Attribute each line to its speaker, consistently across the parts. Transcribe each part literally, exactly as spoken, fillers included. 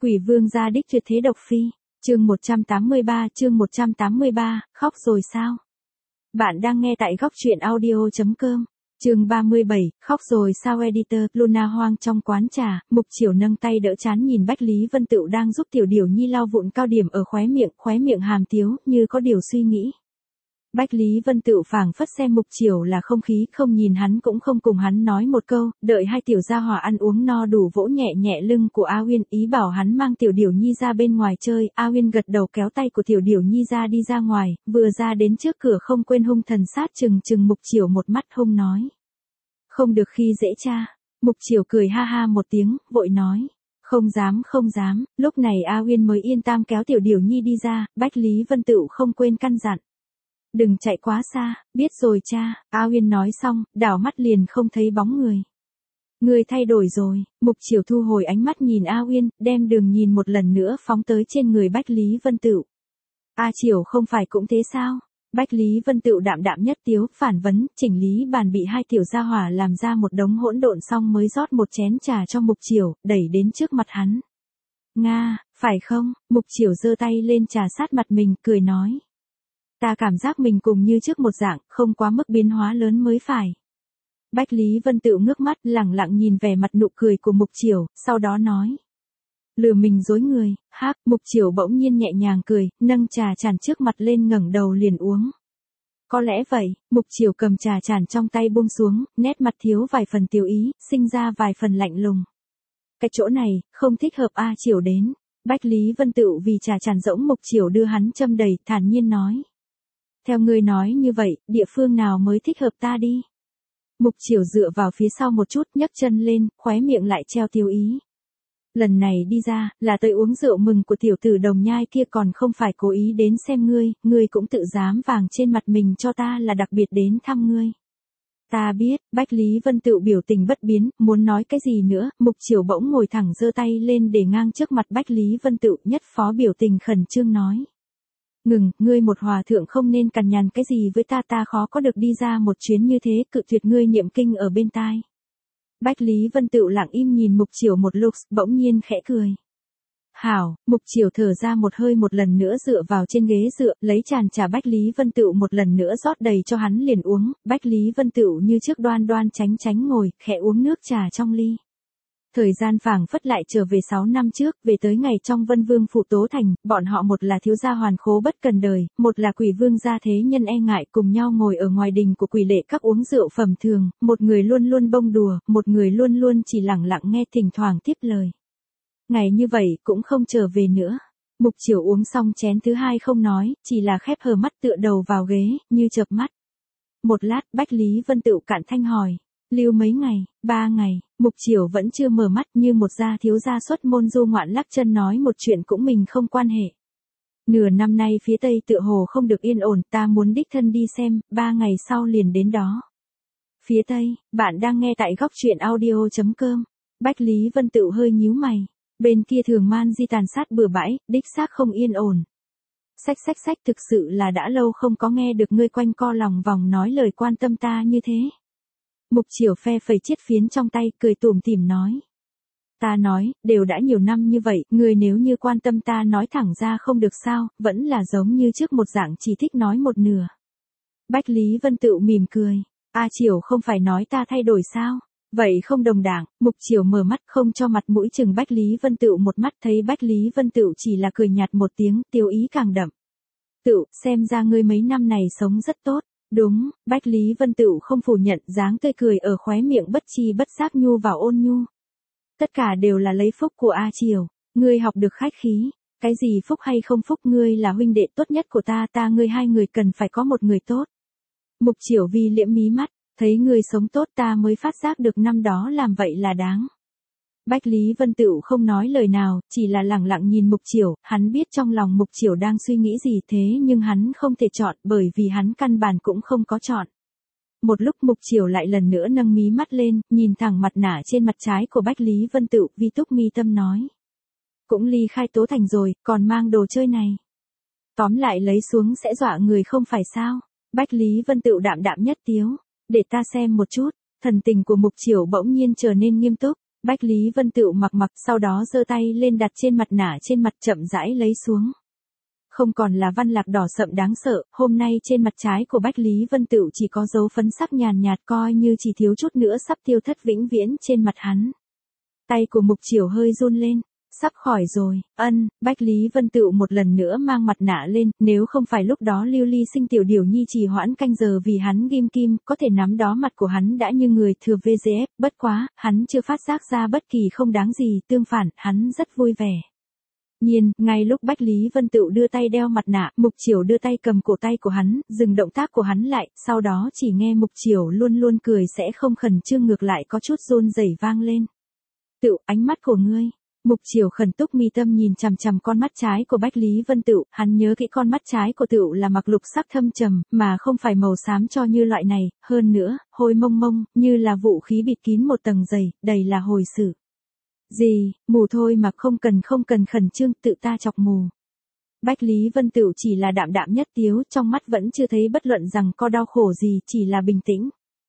Speaker 1: Quỷ vương gia đích tuyệt thế độc phi, chương một trăm tám mươi ba, chương một trăm tám mươi ba, khóc rồi sao? Bạn đang nghe tại góc truyện audio chấm com. Chương ba mươi bảy, khóc rồi sao editor, Luna hoang trong quán trà, Mục Chiểu nâng tay đỡ trán nhìn Bách Lý Vân Tựu đang giúp Tiểu Điểu Nhi lau vụn cao điểm ở khóe miệng, khóe miệng hàm tiếu, như có điều suy nghĩ. Bách Lý Vân Tựu phảng phất xem Mục Chiểu là không khí, không nhìn hắn cũng không cùng hắn nói một câu, đợi hai tiểu gia hỏa ăn uống no đủ vỗ nhẹ nhẹ lưng của A Uyên, ý bảo hắn mang Tiểu Điểu Nhi ra bên ngoài chơi. A Uyên gật đầu kéo tay của Tiểu Điểu Nhi ra đi ra ngoài, vừa ra đến trước cửa không quên hung thần sát chừng chừng Mục Chiểu một mắt hung nói. Không được khi dễ cha. Mục Chiểu cười ha ha một tiếng, vội nói. Không dám không dám, lúc này A Uyên mới yên tâm kéo Tiểu Điểu Nhi đi ra, Bách Lý Vân Tựu không quên căn dặn. Đừng chạy quá xa, biết rồi cha, A Uyên nói xong, đảo mắt liền không thấy bóng người. Người thay đổi rồi, Mục Chiểu thu hồi ánh mắt nhìn A Uyên, đem đường nhìn một lần nữa phóng tới trên người Bách Lý Vân Tựu. A Chiểu không phải cũng thế sao? Bách Lý Vân Tựu đạm đạm nhất tiếu, phản vấn, chỉnh lý bàn bị hai tiểu gia hỏa làm ra một đống hỗn độn xong mới rót một chén trà cho Mục Chiểu, đẩy đến trước mặt hắn. Nga, phải không? Mục Chiểu giơ tay lên trà sát mặt mình, cười nói. Ta cảm giác mình cùng như trước một dạng, không quá mức biến hóa lớn mới phải. Bách Lý Vân Tựu ngước mắt, lẳng lặng nhìn vẻ mặt nụ cười của Mục Chiểu, sau đó nói. Lừa mình dối người, háp, Mục Chiểu bỗng nhiên nhẹ nhàng cười, nâng trà chản trước mặt lên ngẩng đầu liền uống. Có lẽ vậy, Mục Chiểu cầm trà chản trong tay buông xuống, nét mặt thiếu vài phần tiêu ý, sinh ra vài phần lạnh lùng. Cái chỗ này, không thích hợp A Chiểu đến. Bách Lý Vân Tựu vì trà chản rỗng Mục Chiểu đưa hắn châm đầy, thản nhiên nói. Theo ngươi nói như vậy, địa phương nào mới thích hợp ta đi? Mục Chiểu dựa vào phía sau một chút, nhấc chân lên, khóe miệng lại treo tiêu ý. Lần này đi ra, là tới uống rượu mừng của tiểu tử Đồng Nhai kia, còn không phải cố ý đến xem ngươi, ngươi cũng tự dám vàng trên mặt mình cho ta là đặc biệt đến thăm ngươi. Ta biết, Bách Lý Vân Tựu biểu tình bất biến, muốn nói cái gì nữa, Mục Chiểu bỗng ngồi thẳng giơ tay lên để ngang trước mặt Bách Lý Vân Tựu, nhất phó biểu tình khẩn trương nói. Ngừng, ngươi một hòa thượng không nên cằn nhằn cái gì với ta, ta khó có được đi ra một chuyến như thế, cự tuyệt ngươi niệm kinh ở bên tai. Bách Lý Vân Tựu lặng im nhìn Mục Chiểu một lúc, bỗng nhiên khẽ cười. Hảo, Mục Chiểu thở ra một hơi, một lần nữa dựa vào trên ghế dựa, lấy tràn trà Bách Lý Vân Tựu một lần nữa rót đầy cho hắn liền uống, Bách Lý Vân Tựu như trước đoan đoan tránh tránh ngồi, khẽ uống nước trà trong ly. Thời gian phảng phất lại trở về sáu năm trước, về tới ngày trong Vân Vương phủ Tố Thành, bọn họ một là thiếu gia hoàn khố bất cần đời, một là quỷ vương gia thế nhân e ngại, cùng nhau ngồi ở ngoài đình của quỷ lệ các uống rượu phẩm thường, một người luôn luôn bông đùa, một người luôn luôn chỉ lặng lặng nghe thỉnh thoảng tiếp lời. Ngày như vậy cũng không trở về nữa. Mục Chiểu uống xong chén thứ hai không nói, chỉ là khép hờ mắt tựa đầu vào ghế, như chợp mắt. Một lát, Bách Lý Vân Tựu cạn thanh hỏi. Lưu mấy ngày, ba ngày, Mục Chiểu vẫn chưa mở mắt, như một gia thiếu gia xuất môn du ngoạn lắc chân nói một chuyện cũng mình không quan hệ. Nửa năm nay phía Tây tựa hồ không được yên ổn, ta muốn đích thân đi xem, ba ngày sau liền đến đó. Phía Tây, bạn đang nghe tại góc truyện audio chấm com. Bách Lý Vân Tựu hơi nhíu mày, bên kia thường man di tàn sát bừa bãi, đích xác không yên ổn. Xách xách xách, thực sự là đã lâu không có nghe được ngươi quanh co lòng vòng nói lời quan tâm ta như thế. Mục Chiểu phe phẩy chiếc phiến trong tay, cười tủm tỉm nói. Ta nói, đều đã nhiều năm như vậy, người nếu như quan tâm ta nói thẳng ra không được sao, vẫn là giống như trước một dạng chỉ thích nói một nửa. Bách Lý Vân Tựu mỉm cười. A Chiểu không phải nói ta thay đổi sao? Vậy không đồng đảng. Mục Chiểu mở mắt không cho mặt mũi chừng Bách Lý Vân Tựu một mắt, thấy Bách Lý Vân Tựu chỉ là cười nhạt một tiếng, tiêu ý càng đậm. Tựu, xem ra ngươi mấy năm này sống rất tốt. Đúng, Bách Lý Vân Tựu không phủ nhận, dáng tươi cười ở khóe miệng bất chi bất giác nhu vào ôn nhu. Tất cả đều là lấy phúc của A Chiểu, ngươi học được khách khí, cái gì phúc hay không phúc, ngươi là huynh đệ tốt nhất của ta, ta ngươi hai người cần phải có một người tốt. Mục Chiểu vi liễm mí mắt, thấy ngươi sống tốt ta mới phát giác được năm đó làm vậy là đáng. Bách Lý Vân Tựu không nói lời nào, chỉ là lẳng lặng nhìn Mục Chiểu, hắn biết trong lòng Mục Chiểu đang suy nghĩ gì, thế nhưng hắn không thể chọn, bởi vì hắn căn bản cũng không có chọn. Một lúc Mục Chiểu lại lần nữa nâng mí mắt lên, nhìn thẳng mặt nạ trên mặt trái của Bách Lý Vân Tựu, vi túc mi tâm nói. Cũng ly khai Tố Thành rồi, còn mang đồ chơi này. Tóm lại lấy xuống sẽ dọa người không phải sao? Bách Lý Vân Tựu đạm đạm nhất tiếu, để ta xem một chút. Thần tình của Mục Chiểu bỗng nhiên trở nên nghiêm túc. Bách Lý Vân Tựu mặc mặc, sau đó giơ tay lên đặt trên mặt nạ trên mặt, chậm rãi lấy xuống. Không còn là văn lạc đỏ sậm đáng sợ, hôm nay trên mặt trái của Bách Lý Vân Tựu chỉ có dấu phấn sắc nhàn nhạt, coi như chỉ thiếu chút nữa sắp tiêu thất vĩnh viễn trên mặt hắn. Tay của Mục Chiểu hơi run lên. Sắp khỏi rồi, ân, Bách Lý Vân Tựu một lần nữa mang mặt nạ lên, nếu không phải lúc đó Lưu Ly Sinh tiểu điểu nhi trì hoãn canh giờ vì hắn ghim kim, có thể nắm đó mặt của hắn đã như người thừa vê giê ép, bất quá, hắn chưa phát giác ra bất kỳ không đáng gì, tương phản, hắn rất vui vẻ. Nhiên, ngay lúc Bách Lý Vân Tựu đưa tay đeo mặt nạ, Mục Chiểu đưa tay cầm cổ tay của hắn, dừng động tác của hắn lại, sau đó chỉ nghe Mục Chiểu luôn luôn cười sẽ không khẩn trương ngược lại có chút run rẩy vang lên. Tựu, ánh mắt của ngươi. Mục Chiểu khẩn túc mi tâm nhìn chằm chằm con mắt trái của Bách Lý Vân Tựu, hắn nhớ kỹ con mắt trái của Tựu là mặc lục sắc thâm trầm, mà không phải màu xám cho như loại này, hơn nữa, hôi mông mông, như là vũ khí bịt kín một tầng dày, đầy là hồi sự. Gì, mù thôi mà không cần không cần khẩn trương, tự ta chọc mù. Bách Lý Vân Tựu chỉ là đạm đạm nhất tiếu, trong mắt vẫn chưa thấy bất luận rằng có đau khổ gì, chỉ là bình tĩnh.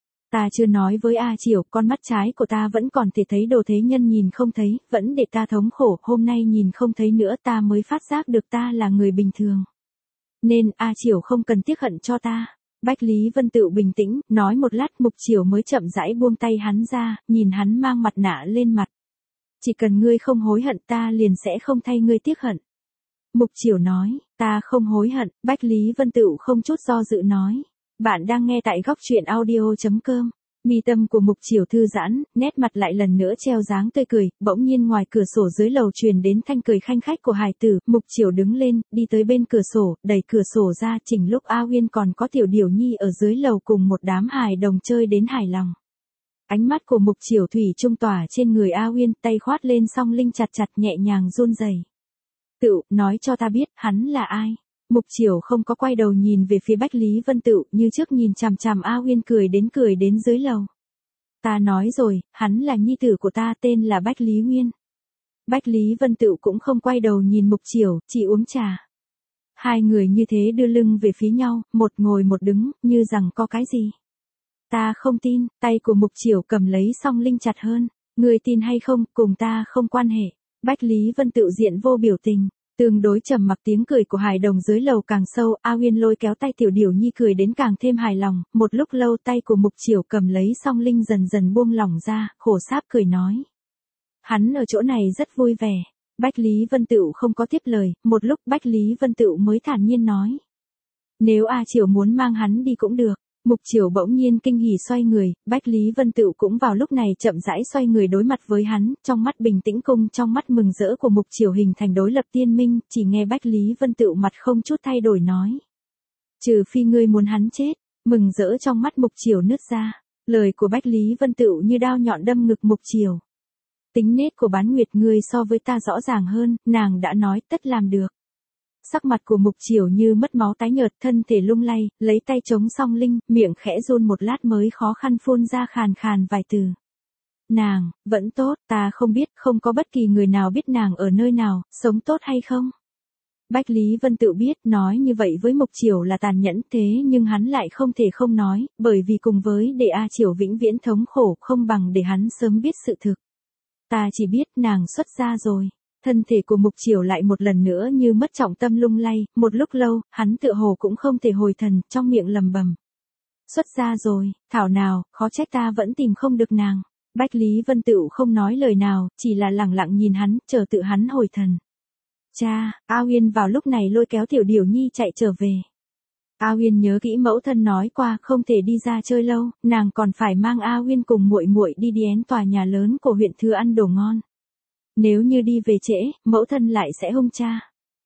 Speaker 1: Ta chưa nói với A Chiểu, con mắt trái của ta vẫn còn thể thấy đồ thế nhân nhìn không thấy, vẫn để ta thống khổ, hôm nay nhìn không thấy nữa ta mới phát giác được ta là người bình thường. Nên A Chiểu không cần tiếc hận cho ta. Bách Lý Vân Tựu bình tĩnh, nói một lát Mục Chiểu mới chậm rãi buông tay hắn ra, nhìn hắn mang mặt nạ lên mặt. Chỉ cần ngươi không hối hận ta liền sẽ không thay ngươi tiếc hận. Mục Chiểu nói, ta không hối hận, Bách Lý Vân Tựu không chút do dự nói. Bạn đang nghe tại góc truyện audio chấm com. Mi tâm của Mục Chiểu thư giãn, nét mặt lại lần nữa treo dáng tươi cười, bỗng nhiên ngoài cửa sổ dưới lầu truyền đến thanh cười khanh khách của hài tử, Mục Chiểu đứng lên, đi tới bên cửa sổ, đẩy cửa sổ ra, chỉnh lúc A Uyên còn có tiểu điểu nhi ở dưới lầu cùng một đám hài đồng chơi đến hài lòng. Ánh mắt của Mục Chiểu thủy trung tỏa trên người A Uyên, tay khoát lên song linh chặt chặt nhẹ nhàng run rẩy. Tựu, nói cho ta biết, hắn là ai? Mục Chiểu không có quay đầu nhìn về phía Bách Lý Vân Tựu, như trước nhìn chằm chằm A Uyên cười đến cười đến dưới lầu. Ta nói rồi, hắn là nhi tử của ta, tên là Bách Lý Nguyên. Bách Lý Vân Tựu cũng không quay đầu nhìn Mục Chiểu, chỉ uống trà. Hai người như thế đưa lưng về phía nhau, một ngồi một đứng, như rằng có cái gì. Ta không tin, tay của Mục Chiểu cầm lấy song linh chặt hơn. Người tin hay không, cùng ta không quan hệ. Bách Lý Vân Tựu diện vô biểu tình. Tương đối trầm mặc, tiếng cười của hài đồng dưới lầu càng sâu, A Uyên lôi kéo tay tiểu điểu nhi cười đến càng thêm hài lòng, một lúc lâu tay của Mục Chiểu cầm lấy song linh dần dần buông lỏng ra, khổ sáp cười nói. Hắn ở chỗ này rất vui vẻ. Bách Lý Vân Tựu không có tiếp lời, một lúc Bách Lý Vân Tựu mới thản nhiên nói. Nếu A Chiểu muốn mang hắn đi cũng được. Mục Chiểu bỗng nhiên kinh hỉ xoay người, Bách Lý Vân Tựu cũng vào lúc này chậm rãi xoay người đối mặt với hắn, trong mắt bình tĩnh cùng trong mắt mừng rỡ của Mục Chiểu hình thành đối lập tiên minh, chỉ nghe Bách Lý Vân Tựu mặt không chút thay đổi nói. Trừ phi ngươi muốn hắn chết, mừng rỡ trong mắt Mục Chiểu nứt ra, lời của Bách Lý Vân Tựu như đao nhọn đâm ngực Mục Chiểu. Tính nết của Bán Nguyệt ngươi so với ta rõ ràng hơn, nàng đã nói tất làm được. Sắc mặt của Mục Chiểu như mất máu tái nhợt, thân thể lung lay, lấy tay chống song linh, miệng khẽ run một lát mới khó khăn phun ra khàn khàn vài từ. Nàng, vẫn tốt, ta không biết, không có bất kỳ người nào biết nàng ở nơi nào, sống tốt hay không. Bách Lý Vân Tựu biết, nói như vậy với Mục Chiểu là tàn nhẫn, thế nhưng hắn lại không thể không nói, bởi vì cùng với để A Chiểu vĩnh viễn thống khổ không bằng để hắn sớm biết sự thực. Ta chỉ biết nàng xuất gia rồi. Thân thể của Mục Chiểu lại một lần nữa như mất trọng tâm lung lay, một lúc lâu, hắn tựa hồ cũng không thể hồi thần, trong miệng lầm bầm. Xuất gia rồi, thảo nào, khó trách ta vẫn tìm không được nàng. Bách Lý Vân Tựu không nói lời nào, chỉ là lẳng lặng nhìn hắn, chờ tự hắn hồi thần. Cha, A Uyên vào lúc này lôi kéo tiểu điểu nhi chạy trở về. A Uyên nhớ kỹ mẫu thân nói qua không thể đi ra chơi lâu, nàng còn phải mang A Uyên cùng muội muội đi đến tòa nhà lớn của huyện Thư ăn đồ ngon. Nếu như đi về trễ, mẫu thân lại sẽ hung cha.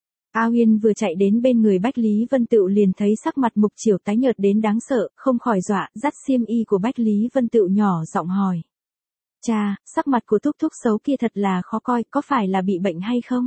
Speaker 1: A Uyên vừa chạy đến bên người Bách Lý Vân Tựu liền thấy sắc mặt Mục Chiểu tái nhợt đến đáng sợ, không khỏi dọa, dắt xiêm y của Bách Lý Vân Tựu nhỏ giọng hỏi. Cha, sắc mặt của Thúc Thúc xấu kia thật là khó coi, có phải là bị bệnh hay không?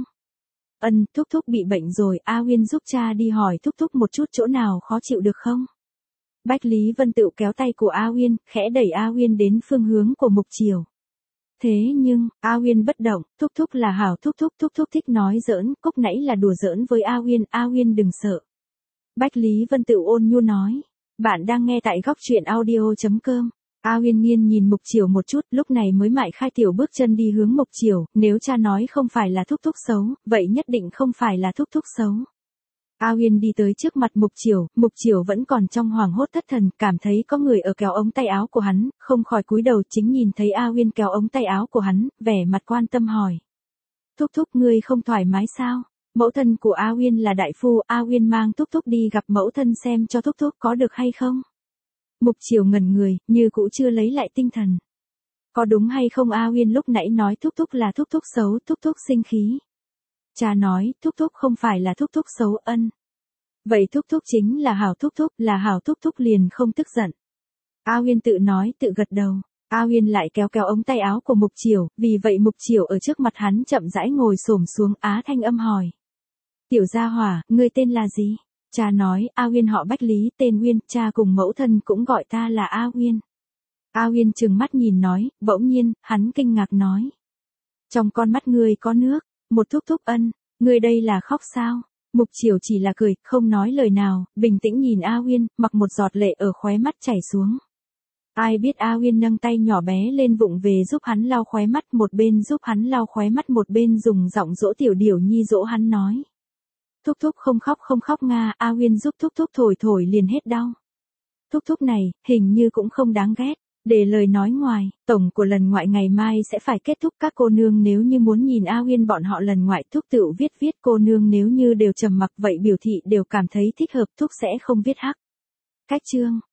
Speaker 1: Ân, Thúc Thúc bị bệnh rồi, A Uyên giúp cha đi hỏi Thúc Thúc một chút chỗ nào khó chịu được không? Bách Lý Vân Tựu kéo tay của A Uyên, khẽ đẩy A Uyên đến phương hướng của Mục Chiểu. Thế nhưng, A Uyên bất động, Thúc Thúc là hảo Thúc Thúc, Thúc Thúc thích nói giỡn, cúc nãy là đùa giỡn với A Uyên, A Uyên đừng sợ. Bách Lý Vân Tựu ôn nhu nói, bạn đang nghe tại góc truyện audio chấm com. A Uyên Nghiên nhìn Mục Chiểu một chút, lúc này mới mại khai tiểu bước chân đi hướng Mục Chiểu, nếu cha nói không phải là thúc thúc xấu, vậy nhất định không phải là thúc thúc xấu. A Uyên đi tới trước mặt Mục Chiểu, Mục Chiểu vẫn còn trong hoảng hốt thất thần, cảm thấy có người ở kéo ống tay áo của hắn, không khỏi cúi đầu, chính nhìn thấy A Uyên kéo ống tay áo của hắn, vẻ mặt quan tâm hỏi. Thúc thúc ngươi không thoải mái sao? Mẫu thân của A Uyên là đại phu, A Uyên mang thúc thúc đi gặp mẫu thân xem cho thúc thúc có được hay không? Mục Chiểu ngẩn người, như cũ chưa lấy lại tinh thần. Có đúng hay không A Uyên lúc nãy nói thúc thúc là thúc thúc xấu, thúc thúc sinh khí. Cha nói, thúc thúc không phải là thúc thúc xấu ân. Vậy thúc thúc chính là hảo thúc thúc, là hảo thúc thúc liền không tức giận. A Uyên tự nói tự gật đầu. A Uyên lại kéo kéo ống tay áo của Mục Chiểu, vì vậy Mục Chiểu ở trước mặt hắn chậm rãi ngồi xổm xuống, á thanh âm hỏi. Tiểu gia hỏa, ngươi tên là gì? Cha nói, A Uyên họ Bách Lý, tên Uyên, cha cùng mẫu thân cũng gọi ta là A Uyên. A Uyên trừng mắt nhìn nói, bỗng nhiên, hắn kinh ngạc nói. Trong con mắt ngươi có nước, một thúc thúc ân, ngươi đây là khóc sao? Mục Chiểu chỉ là cười, không nói lời nào, bình tĩnh nhìn A Uyên, mặc một giọt lệ ở khóe mắt chảy xuống. Ai biết A Uyên nâng tay nhỏ bé lên vụng về giúp hắn lau khóe mắt, một bên giúp hắn lau khóe mắt một bên dùng giọng dỗ tiểu điểu nhi dỗ hắn nói. Thúc thúc không khóc không khóc nga, A Uyên giúp thúc thúc thổi thổi liền hết đau. Thúc thúc này, hình như cũng không đáng ghét. Để lời nói ngoài, tổng của lần ngoại ngày mai sẽ phải kết thúc, các cô nương nếu như muốn nhìn A Uyên bọn họ lần ngoại thúc tự viết viết, cô nương nếu như đều trầm mặc vậy biểu thị đều cảm thấy thích hợp, thúc sẽ không viết hắc. Cách chương